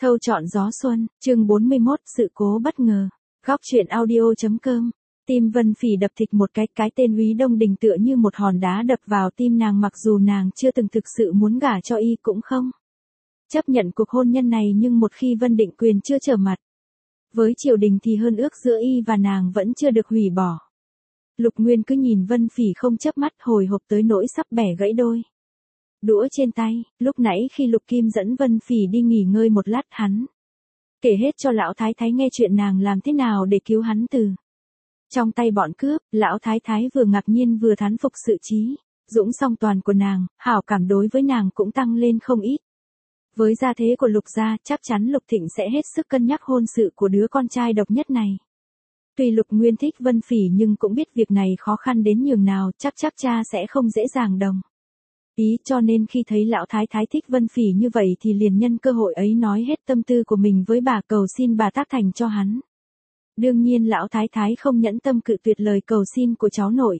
Thâu chọn gió xuân, chương 41, sự cố bất ngờ. Góc truyện audio.com. Tim Vân Phỉ đập thịch một cái tên Úy Đông Đình tựa như một hòn đá đập vào tim nàng, mặc dù nàng chưa từng thực sự muốn gả cho y cũng không chấp nhận cuộc hôn nhân này, nhưng một khi Vân Định Quyền chưa trở mặt với triều đình thì hôn ước giữa y và nàng vẫn chưa được hủy bỏ. Lục Nguyên cứ nhìn Vân Phỉ không chớp mắt, hồi hộp tới nỗi sắp bẻ gãy đôi đũa trên tay. Lúc nãy khi Lục Kim dẫn Vân Phỉ đi nghỉ ngơi một lát, hắn kể hết cho lão thái thái nghe chuyện nàng làm thế nào để cứu hắn từ trong tay bọn cướp. Lão thái thái vừa ngạc nhiên vừa thán phục sự trí dũng song toàn của nàng, hảo cảm đối với nàng cũng tăng lên không ít. Với gia thế của Lục gia, chắc chắn Lục Thịnh sẽ hết sức cân nhắc hôn sự của đứa con trai độc nhất này. Tuy Lục Nguyên thích Vân Phỉ nhưng cũng biết việc này khó khăn đến nhường nào, chắc cha sẽ không dễ dàng đồng ý, cho nên khi thấy lão thái thái thích Vân Phỉ như vậy thì liền nhân cơ hội ấy nói hết tâm tư của mình với bà, cầu xin bà tác thành cho hắn. Đương nhiên lão thái thái không nhẫn tâm cự tuyệt lời cầu xin của cháu nội.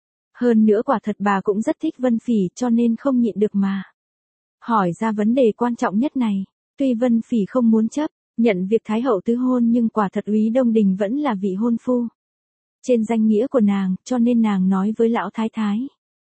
Hơn nữa quả thật bà cũng rất thích Vân Phỉ, cho nên không nhịn được mà hỏi ra vấn đề quan trọng nhất này. Tuy Vân Phỉ không muốn chấp nhận việc thái hậu tứ hôn, nhưng quả thật Úy Đông Đình vẫn là vị hôn phu trên danh nghĩa của nàng, cho nên nàng nói với lão thái thái: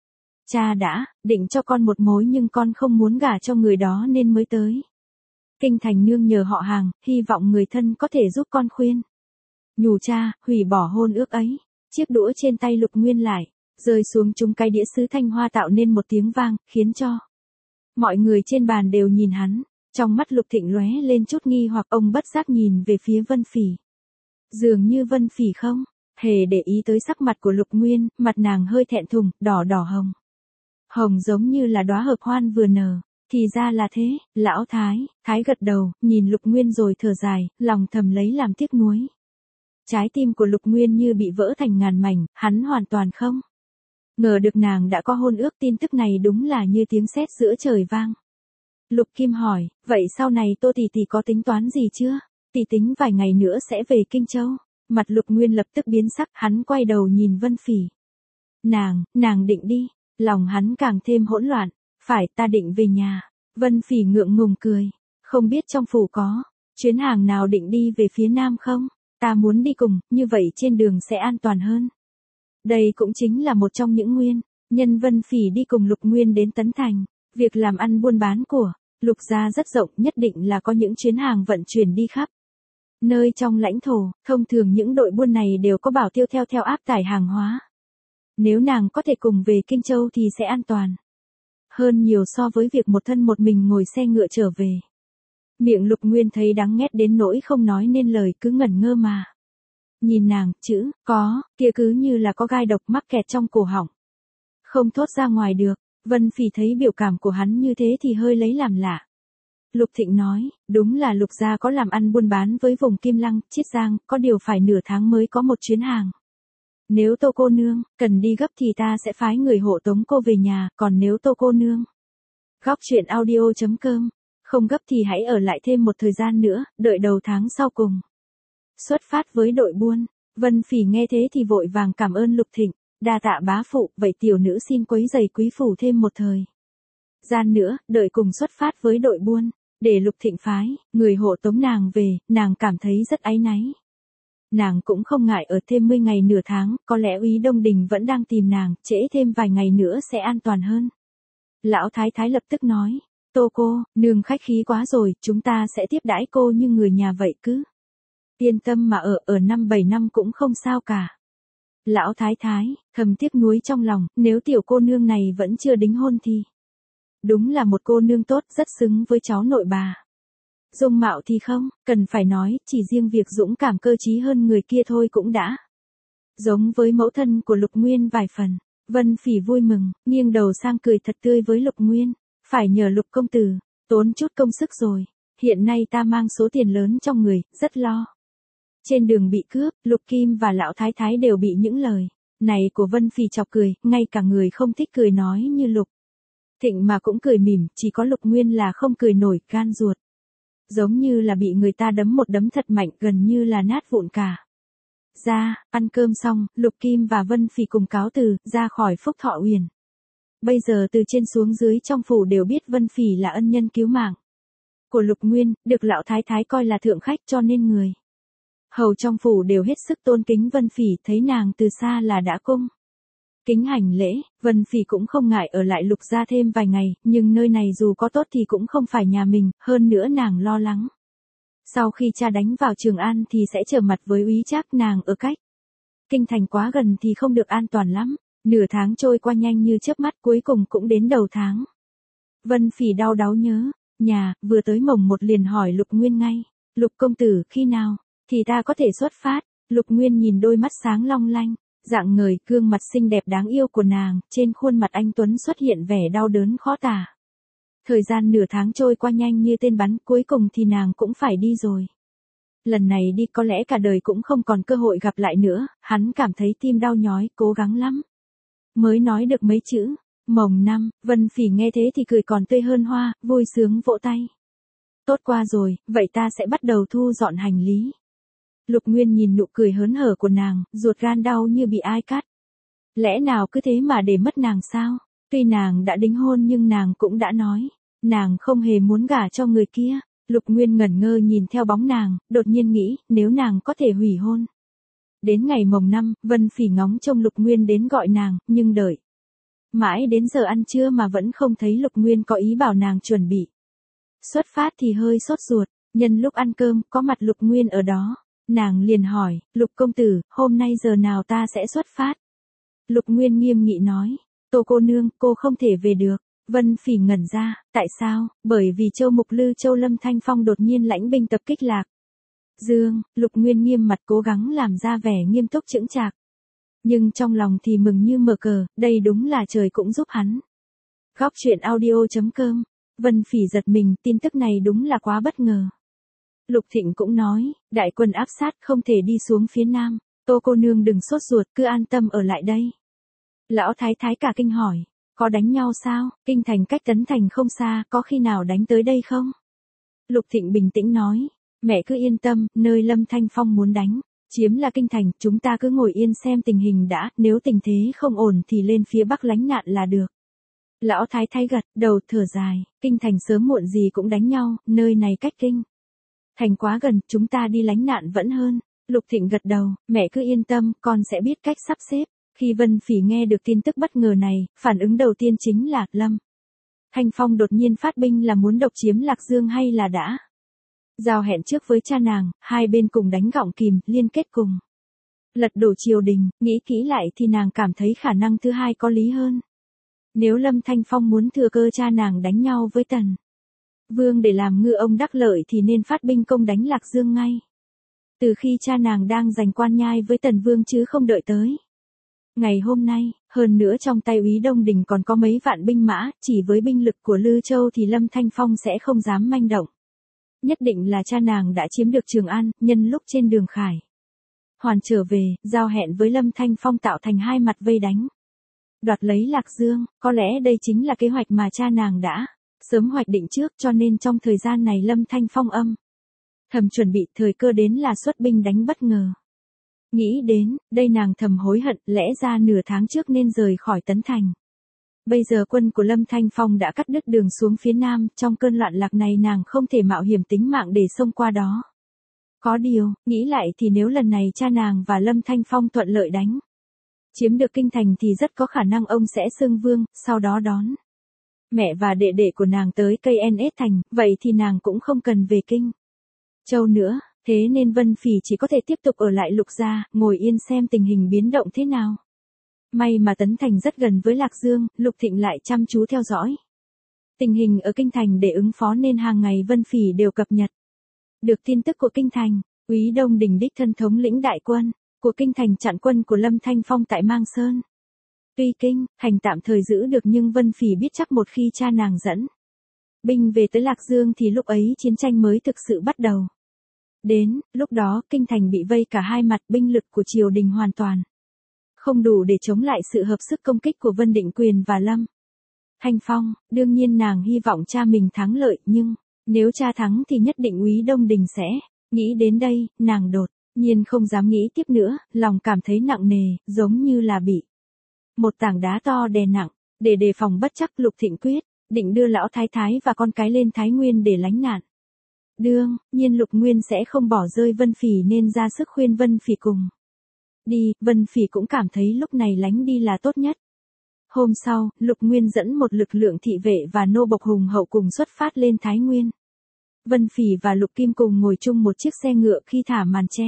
cha đã định cho con một mối, nhưng con không muốn gả cho người đó nên mới tới kinh thành nương nhờ họ Hàng, hy vọng người thân có thể giúp con khuyên nhủ cha hủy bỏ hôn ước ấy. Chiếc đũa trên tay Lục Nguyên lại rơi xuống trúng cái đĩa sứ thanh hoa, tạo nên một tiếng vang, khiến cho mọi người trên bàn đều nhìn hắn. Trong mắt Lục Thịnh lóe lên chút nghi hoặc, ông bất giác nhìn về phía Vân Phỉ. Dường như Vân Phỉ không hề để ý tới sắc mặt của Lục Nguyên, mặt nàng hơi thẹn thùng, đỏ hồng hồng giống như là đóa hợp hoan vừa nở. Thì ra là thế. Lão thái gật đầu, nhìn Lục Nguyên rồi thở dài, lòng thầm lấy làm tiếc nuối. Trái tim của Lục Nguyên như bị vỡ thành ngàn mảnh, hắn hoàn toàn không ngờ được nàng đã có hôn ước. Tin tức này đúng là như tiếng sét giữa trời vang. Lục Kim hỏi: vậy sau này Tô tỷ tỷ có tính toán gì chưa? Tỷ tính vài ngày nữa sẽ về Kinh Châu. Mặt Lục Nguyên lập tức biến sắc, hắn quay đầu nhìn Vân Phỉ. Nàng định đi. Lòng hắn càng thêm hỗn loạn. Phải, ta định về nhà. Vân Phỉ ngượng ngùng cười. Không biết trong phủ có chuyến hàng nào định đi về phía Nam không? Ta muốn đi cùng, như vậy trên đường sẽ an toàn hơn. Đây cũng chính là một trong những nguyên nhân Vân Phỉ đi cùng Lục Nguyên đến Tấn Thành. Việc làm ăn buôn bán của Lục gia rất rộng, nhất định là có những chuyến hàng vận chuyển đi khắp nơi trong lãnh thổ. Thông thường những đội buôn này đều có bảo tiêu theo áp tải hàng hóa. Nếu nàng có thể cùng về Kinh Châu thì sẽ an toàn hơn nhiều so với việc một thân một mình ngồi xe ngựa trở về. Miệng Lục Nguyên thấy đắng nghét đến nỗi không nói nên lời, cứ ngẩn ngơ mà nhìn nàng. Chữ có kia cứ như là có gai độc mắc kẹt trong cổ họng, không thốt ra ngoài được. Vân Phỉ thấy biểu cảm của hắn như thế thì hơi lấy làm lạ. Lục Thịnh nói: đúng là Lục gia có làm ăn buôn bán với vùng Kim Lăng, Chiết Giang, có điều phải nửa tháng mới có một chuyến hàng. Nếu Tô cô nương cần đi gấp thì ta sẽ phái người hộ tống cô về nhà, còn nếu Tô cô nương. Góc truyện audio.com. Không gấp thì hãy ở lại thêm một thời gian nữa, đợi đầu tháng sau cùng xuất phát với đội buôn. Vân Phỉ nghe thế thì vội vàng cảm ơn Lục Thịnh. Đa tạ bá phụ, vậy tiểu nữ xin quấy rầy quý phủ thêm một thời gian nữa, đợi cùng xuất phát với đội buôn. Để Lục Thịnh phái người hộ tống nàng về, nàng cảm thấy rất áy náy. Nàng cũng không ngại ở thêm 10 ngày nửa tháng, có lẽ Úy Đông Đình vẫn đang tìm nàng, trễ thêm vài ngày nữa sẽ an toàn hơn. Lão thái thái lập tức nói: Tô cô nương khách khí quá rồi, chúng ta sẽ tiếp đãi cô như người nhà vậy, cứ yên tâm mà ở 5-7 năm cũng không sao cả. Lão thái thái thầm tiếc nuối trong lòng, nếu tiểu cô nương này vẫn chưa đính hôn thì đúng là một cô nương tốt, rất xứng với cháu nội bà. Dung mạo thì không cần phải nói, chỉ riêng việc dũng cảm cơ trí hơn người kia thôi cũng đã giống với mẫu thân của Lục Nguyên vài phần. Vân Phỉ vui mừng, nghiêng đầu sang cười thật tươi với Lục Nguyên: phải nhờ Lục công tử tốn chút công sức rồi, hiện nay ta mang số tiền lớn trong người, rất lo trên đường bị cướp. Lục Kim và lão thái thái đều bị những lời này của Vân Phỉ chọc cười, ngay cả người không thích cười nói như Lục Thịnh mà cũng cười mỉm, chỉ có Lục Nguyên là không cười nổi, gan ruột giống như là bị người ta đấm một đấm thật mạnh, gần như là nát vụn cả ra. Ăn cơm xong, Lục Kim và Vân Phỉ cùng cáo từ ra khỏi Phúc Thọ Uyển. Bây giờ từ trên xuống dưới trong phủ đều biết Vân Phỉ là ân nhân cứu mạng của Lục Nguyên, được lão thái thái coi là thượng khách cho nên người hầu trong phủ đều hết sức tôn kính Vân Phỉ, thấy nàng từ xa là đã cung kính hành lễ. Vân Phỉ cũng không ngại ở lại Lục gia thêm vài ngày, nhưng nơi này dù có tốt thì cũng không phải nhà mình, hơn nữa nàng lo lắng. Sau khi cha đánh vào Trường An thì sẽ trở mặt với Úy Trác, nàng ở cách kinh thành quá gần thì không được an toàn lắm. Nửa tháng trôi qua nhanh như chớp mắt, cuối cùng cũng đến đầu tháng. Vân Phỉ đau đáu nhớ nhà, vừa tới mồng 1 liền hỏi Lục Nguyên ngay. Lục công tử, khi nào thì ta có thể xuất phát? Lục Nguyên nhìn đôi mắt sáng long lanh, dạng người, gương mặt xinh đẹp đáng yêu của nàng, trên khuôn mặt anh tuấn xuất hiện vẻ đau đớn khó tả. Thời gian nửa tháng trôi qua nhanh như tên bắn, cuối cùng thì nàng cũng phải đi rồi. Lần này đi có lẽ cả đời cũng không còn cơ hội gặp lại nữa, hắn cảm thấy tim đau nhói, cố gắng lắm mới nói được mấy chữ. Mồng 5, Vân Phỉ nghe thế thì cười còn tươi hơn hoa, vui sướng vỗ tay. Tốt qua rồi, vậy ta sẽ bắt đầu thu dọn hành lý. Lục Nguyên nhìn nụ cười hớn hở của nàng, ruột gan đau như bị ai cắt. Lẽ nào cứ thế mà để mất nàng sao? Tuy nàng đã đính hôn nhưng nàng cũng đã nói, nàng không hề muốn gả cho người kia. Lục Nguyên ngẩn ngơ nhìn theo bóng nàng, đột nhiên nghĩ, nếu nàng có thể hủy hôn. Đến ngày mồng 5, Vân Phỉ ngóng trông Lục Nguyên đến gọi nàng, nhưng đợi mãi đến giờ ăn trưa mà vẫn không thấy Lục Nguyên có ý bảo nàng chuẩn bị xuất phát thì hơi sốt ruột. Nhân lúc ăn cơm, có mặt Lục Nguyên ở đó, nàng liền hỏi, Lục công tử, hôm nay giờ nào ta sẽ xuất phát? Lục Nguyên nghiêm nghị nói, Tô cô nương, cô không thể về được. Vân Phỉ ngẩn ra, tại sao? Bởi vì Châu Mục Lư Châu Lâm Thanh Phong đột nhiên lãnh binh tập kích Lạc Dương. Lục Nguyên nghiêm mặt cố gắng làm ra vẻ nghiêm túc chững chạc. Nhưng trong lòng thì mừng như mở cờ, đây đúng là trời cũng giúp hắn. Góc truyện audio.com. Vân Phỉ giật mình, tin tức này đúng là quá bất ngờ. Lục Thịnh cũng nói, đại quân áp sát không thể đi xuống phía nam, Tô cô nương đừng sốt ruột, cứ an tâm ở lại đây. Lão thái thái cả kinh hỏi, có đánh nhau sao? Kinh thành cách Tấn Thành không xa, có khi nào đánh tới đây không? Lục Thịnh bình tĩnh nói, mẹ cứ yên tâm, nơi Lâm Thanh Phong muốn đánh chiếm là kinh thành, chúng ta cứ ngồi yên xem tình hình đã, nếu tình thế không ổn thì lên phía bắc lánh nạn là được. Lão thái thái gật đầu thở dài, kinh thành sớm muộn gì cũng đánh nhau, nơi này cách kinh thành quá gần, chúng ta đi lánh nạn vẫn hơn. Lục Thịnh gật đầu, mẹ cứ yên tâm, con sẽ biết cách sắp xếp. Khi Vân Phỉ nghe được tin tức bất ngờ này, phản ứng đầu tiên chính là, Lâm Thanh Phong đột nhiên phát binh là muốn độc chiếm Lạc Dương hay là đã giao hẹn trước với cha nàng, hai bên cùng đánh gọng kìm, liên kết cùng lật đổ triều đình. Nghĩ kỹ lại thì nàng cảm thấy khả năng thứ hai có lý hơn. Nếu Lâm Thanh Phong muốn thừa cơ cha nàng đánh nhau với Tần Vương để làm ngư ông đắc lợi thì nên phát binh công đánh Lạc Dương ngay. Từ khi cha nàng đang giành quan nhai với Tần Vương chứ không đợi tới ngày hôm nay, hơn nữa trong tay Úy Đông Đình còn có mấy vạn binh mã, chỉ với binh lực của Lư Châu thì Lâm Thanh Phong sẽ không dám manh động. Nhất định là cha nàng đã chiếm được Trường An, nhân lúc trên đường Khải Hoàn trở về, giao hẹn với Lâm Thanh Phong tạo thành hai mặt vây đánh đoạt lấy Lạc Dương. Có lẽ đây chính là kế hoạch mà cha nàng đã sớm hoạch định trước, cho nên trong thời gian này Lâm Thanh Phong thầm chuẩn bị, thời cơ đến là xuất binh đánh bất ngờ. Nghĩ đến, đây nàng thầm hối hận, lẽ ra nửa tháng trước nên rời khỏi Tấn Thành. Bây giờ quân của Lâm Thanh Phong đã cắt đứt đường xuống phía nam, trong cơn loạn lạc này nàng không thể mạo hiểm tính mạng để xông qua đó. Có điều, nghĩ lại thì nếu lần này cha nàng và Lâm Thanh Phong thuận lợi đánh chiếm được kinh thành thì rất có khả năng ông sẽ xưng vương, sau đó đón mẹ và đệ đệ của nàng tới cây NS Thành, vậy thì nàng cũng không cần về Kinh Châu nữa. Thế nên Vân Phỉ chỉ có thể tiếp tục ở lại Lục gia, ngồi yên xem tình hình biến động thế nào. May mà Tấn Thành rất gần với Lạc Dương, Lục Thịnh lại chăm chú theo dõi tình hình ở Kinh Thành để ứng phó nên hàng ngày Vân Phỉ đều cập nhật được tin tức của Kinh Thành. Úy Đông Đình đích thân thống lĩnh đại quân của Kinh Thành chặn quân của Lâm Thanh Phong tại Mang Sơn. Tuy Kinh Thành tạm thời giữ được nhưng Vân Phỉ biết chắc một khi cha nàng dẫn binh về tới Lạc Dương thì lúc ấy chiến tranh mới thực sự bắt đầu. Đến lúc đó Kinh Thành bị vây cả hai mặt, binh lực của triều đình hoàn toàn không đủ để chống lại sự hợp sức công kích của Vân Định Quyền và Lâm Thanh Phong. Đương nhiên nàng hy vọng cha mình thắng lợi, nhưng nếu cha thắng thì nhất định Úy Đông Đình sẽ nghĩ đến đây, nàng đột nhiên không dám nghĩ tiếp nữa, lòng cảm thấy nặng nề, giống như là bị một tảng đá to đè nặng. Để đề phòng bất trắc, Lục Thịnh quyết định đưa lão thái thái và con cái lên Thái Nguyên để lánh nạn. Đương nhiên Lục Nguyên sẽ không bỏ rơi Vân Phỉ nên ra sức khuyên Vân Phỉ cùng đi, Vân Phỉ cũng cảm thấy lúc này lánh đi là tốt nhất. Hôm sau, Lục Nguyên dẫn một lực lượng thị vệ và nô bộc hùng hậu cùng xuất phát lên Thái Nguyên. Vân Phỉ và Lục Kim cùng ngồi chung một chiếc xe ngựa khi thả màn che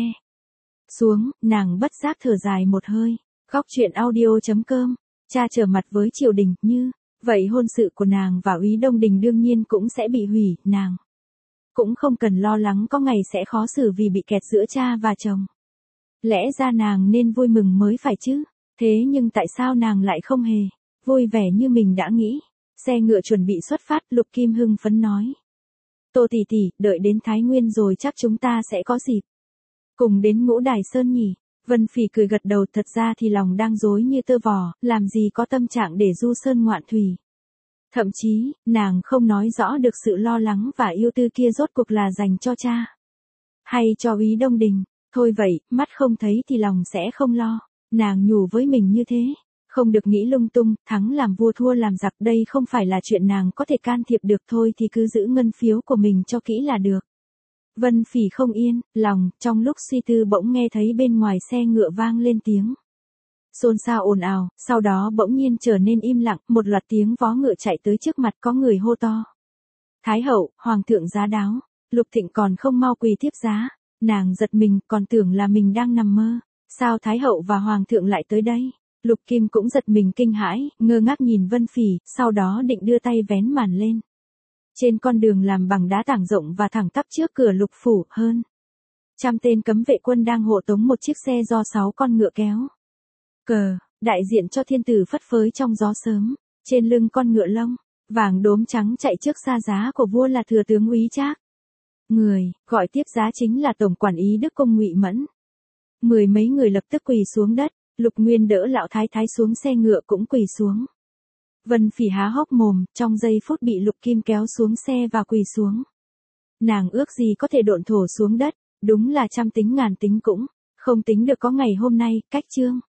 xuống, nàng bất giác thở dài một hơi. Góc truyện audio.com, cha trở mặt với triều đình, như vậy hôn sự của nàng và Úy Đông Đình đương nhiên cũng sẽ bị hủy, nàng cũng không cần lo lắng có ngày sẽ khó xử vì bị kẹt giữa cha và chồng. Lẽ ra nàng nên vui mừng mới phải chứ, thế nhưng tại sao nàng lại không hề vui vẻ như mình đã nghĩ. Xe ngựa chuẩn bị xuất phát, Lục Kim hưng phấn nói. Tô tỷ tỷ, đợi đến Thái Nguyên rồi chắc chúng ta sẽ có dịp cùng đến Ngũ Đài Sơn nhỉ. Vân Phỉ cười gật đầu, thật ra thì lòng đang rối như tơ vò, làm gì có tâm trạng để du sơn ngoạn thủy. Thậm chí, nàng không nói rõ được sự lo lắng và yêu tư kia rốt cuộc là dành cho cha hay cho Úy Đông Đình. Thôi vậy, mắt không thấy thì lòng sẽ không lo. Nàng nhủ với mình như thế. Không được nghĩ lung tung, thắng làm vua thua làm giặc, đây không phải là chuyện nàng có thể can thiệp được, thôi thì cứ giữ ngân phiếu của mình cho kỹ là được. Vân Phỉ không yên lòng, trong lúc suy tư bỗng nghe thấy bên ngoài xe ngựa vang lên tiếng xôn xao ồn ào, sau đó bỗng nhiên trở nên im lặng, một loạt tiếng vó ngựa chạy tới trước mặt, có người hô to. Thái hậu, hoàng thượng giá đáo. Lục Thịnh còn không mau quỳ tiếp giá. Nàng giật mình, còn tưởng là mình đang nằm mơ. Sao Thái hậu và hoàng thượng lại tới đây? Lục Kim cũng giật mình kinh hãi, ngơ ngác nhìn Vân Phỉ, sau đó định đưa tay vén màn lên. Trên con đường làm bằng đá tảng rộng và thẳng tắp trước cửa Lục phủ, hơn 100 tên cấm vệ quân đang hộ tống một chiếc xe do 6 con ngựa kéo cờ, đại diện cho thiên tử phất phới trong gió sớm. Trên lưng con ngựa lông vàng đốm trắng chạy trước xa giá của vua là thừa tướng Úy Trác. Người gọi tiếp giá chính là tổng quản ý Đức Công Ngụy Mẫn. Mười mấy người lập tức quỳ xuống đất. Lục Nguyên đỡ lão thái thái xuống xe ngựa cũng quỳ xuống. Vân Phỉ há hốc mồm, trong giây phút bị Lục Kim kéo xuống xe và quỳ xuống. Nàng ước gì có thể độn thổ xuống đất, đúng là trăm tính ngàn tính cũng không tính được có ngày hôm nay. Cách chương